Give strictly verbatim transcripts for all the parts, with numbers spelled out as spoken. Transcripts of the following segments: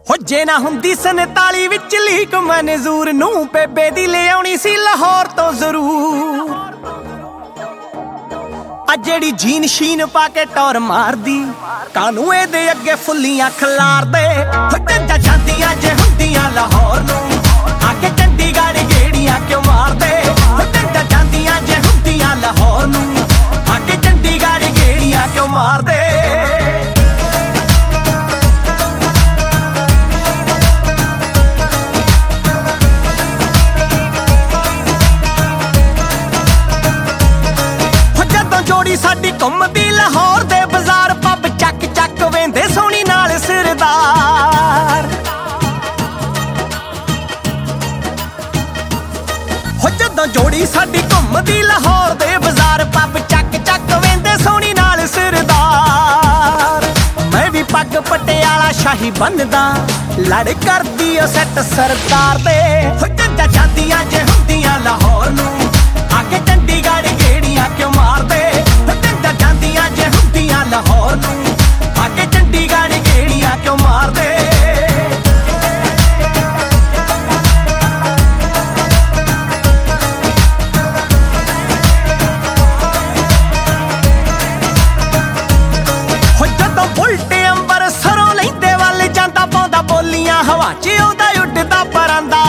ਹੋ ਜੇ ਨਾ ਹੁੰਦੀ ਸੰਤਾਲੀ ਵਿੱਚ ਲੀਕ ਮਨਜ਼ੂਰ ਨੂੰ ਬੇਬੇ ਦੀ ਲੈ ਆਉਣੀ ਸੀ ਲਾਹੌਰ ਤੋਂ ਜ਼ਰੂਰ। ਆ ਜਿਹੜੀ ਜੀਨ ਸ਼ੀਨ ਪਾ ਕੇ ਟੌਰ ਮਾਰਦੀ ਕਾਨੂੰ ਇਹਦੇ ਅੱਗੇ ਫੁੱਲੀਆਂ ਖਲਾਰਦੇ। ਹੋ ਜੱਜਾ ਜਾਂਦੀਆਂ ਜੇ ਹੁੰਦੀਆਂ ਲਾਹੌਰ ਨੂੰ ਆ ਕੇ ਚੰਡੀਗੜ੍ਹ ਗੇੜੀਆਂ ਕਿਉਂ ਮਾਰਦੇ। ਹੋ ਜੱਜਾ ਜਾਂਦੀਆਂ ਜੇ ਹੁੰਦੀਆਂ ਲਾਹੌਰ ਨੂੰ ਆ ਕੇ ਚੰਡੀਗੜ੍ਹ ਗੇੜੀਆਂ ਕਿਉਂ ਮਾਰਦੇ। ਜੋੜੀ ਸਾਡੀ ਘੁੰਮਦੀ ਲਾਹੌਰ ਦੇ ਬਾਜ਼ਾਰ ਪੱਬ ਚੱਕ ਚੱਕ ਵੇਂਦੇ ਸੋਹਣੀ ਨਾਲ ਸਰਦਾਰ। ਹੋ ਜਦੋਂ ਜੋੜੀ ਸਾਡੀ ਘੁੰਮਦੀ ਲਾਹੌਰ ਦੇ ਬਾਜ਼ਾਰ ਪੱਬ ਚੱਕ ਚੱਕ ਵੇਂਦੇ ਸੋਹਣੀ ਨਾਲ ਸਰਦਾਰ। ਮੈਂ ਵੀ ਪੱਗ ਪਟਿਆਲਾ ਸ਼ਾਹੀ ਬੰਨਦਾ ਲੜ ਕਰਦੀ ਓ ਸੈੱਟ ਸਰਦਾਰ ਦੇ। ਹੋ ਜੱਜਾ ਜਾਂਦੀਆਂ ਜੇ ਹੁੰਦੀਆਂ ਲਾਹੌਰ ਨੂੰ ਆ ਕੇ ਚੰਡੀਗੜ੍ਹ ਗੇੜੀਆਂ ਕਿਉਂ ਮਾਰਦੇ। ਜਾਂਦੀਆਂ ਜੇ ਹੁੰਦੀਆਂ ਲਾਹੌਰ ਨੂੰ ਆ ਕੇ ਚੰਡੀਗੜ੍ਹ ਗੇੜੀਆਂ ਕਿਉਂ ਮਾਰਦੇ। ਹੋ ਜਦੋਂ ਬੁਲਟ ਅੰਬਰਸਰੋਂ ਲੈਂਦੇ ਵੱਲ ਜਾਂਦਾ ਪਾਉਂਦਾ ਬੋਲੀਆਂ ਹਵਾ 'ਚ ਆਉਂਦਾ ਉੱਡਦਾ ਪਰਾਂਦਾ।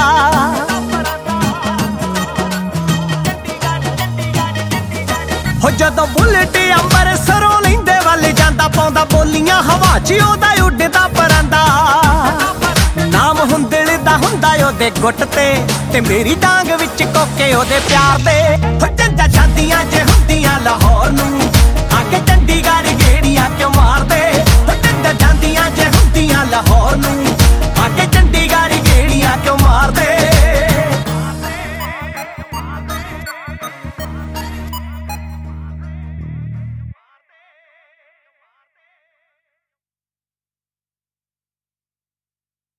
ਹੋ ਜਦੋਂ ਬੁਲਟ ਅੰਬਰਸਰੋਂ ਲੈਂਦੇ ਵੱਲ ਜਾਂਦਾ ਪਾਉਂਦਾ ਬੋਲੀਆਂ ਹਵਾ 'ਚ ਉਹਦਾ ਉੱਡਦਾ ਪਰਾਂਦਾ। ਨਾਮ ਹੁੰਦਲ ਦਾ ਹੁੰਦਾ ਉਹਦੇ ਗੁੱਟ ਤੇ ਤੇ ਮੇਰੀ ਡਾਂਗ ਵਿੱਚ ਕੋਕੇ ਉਹਦੇ ਪਿਆਰ ਦੇ। ਹੋ ਜੱਜਾ ਜਾਂਦੀਆਂ ਜੇ ਹੁੰਦੀਆਂ ਲਾਹੌਰ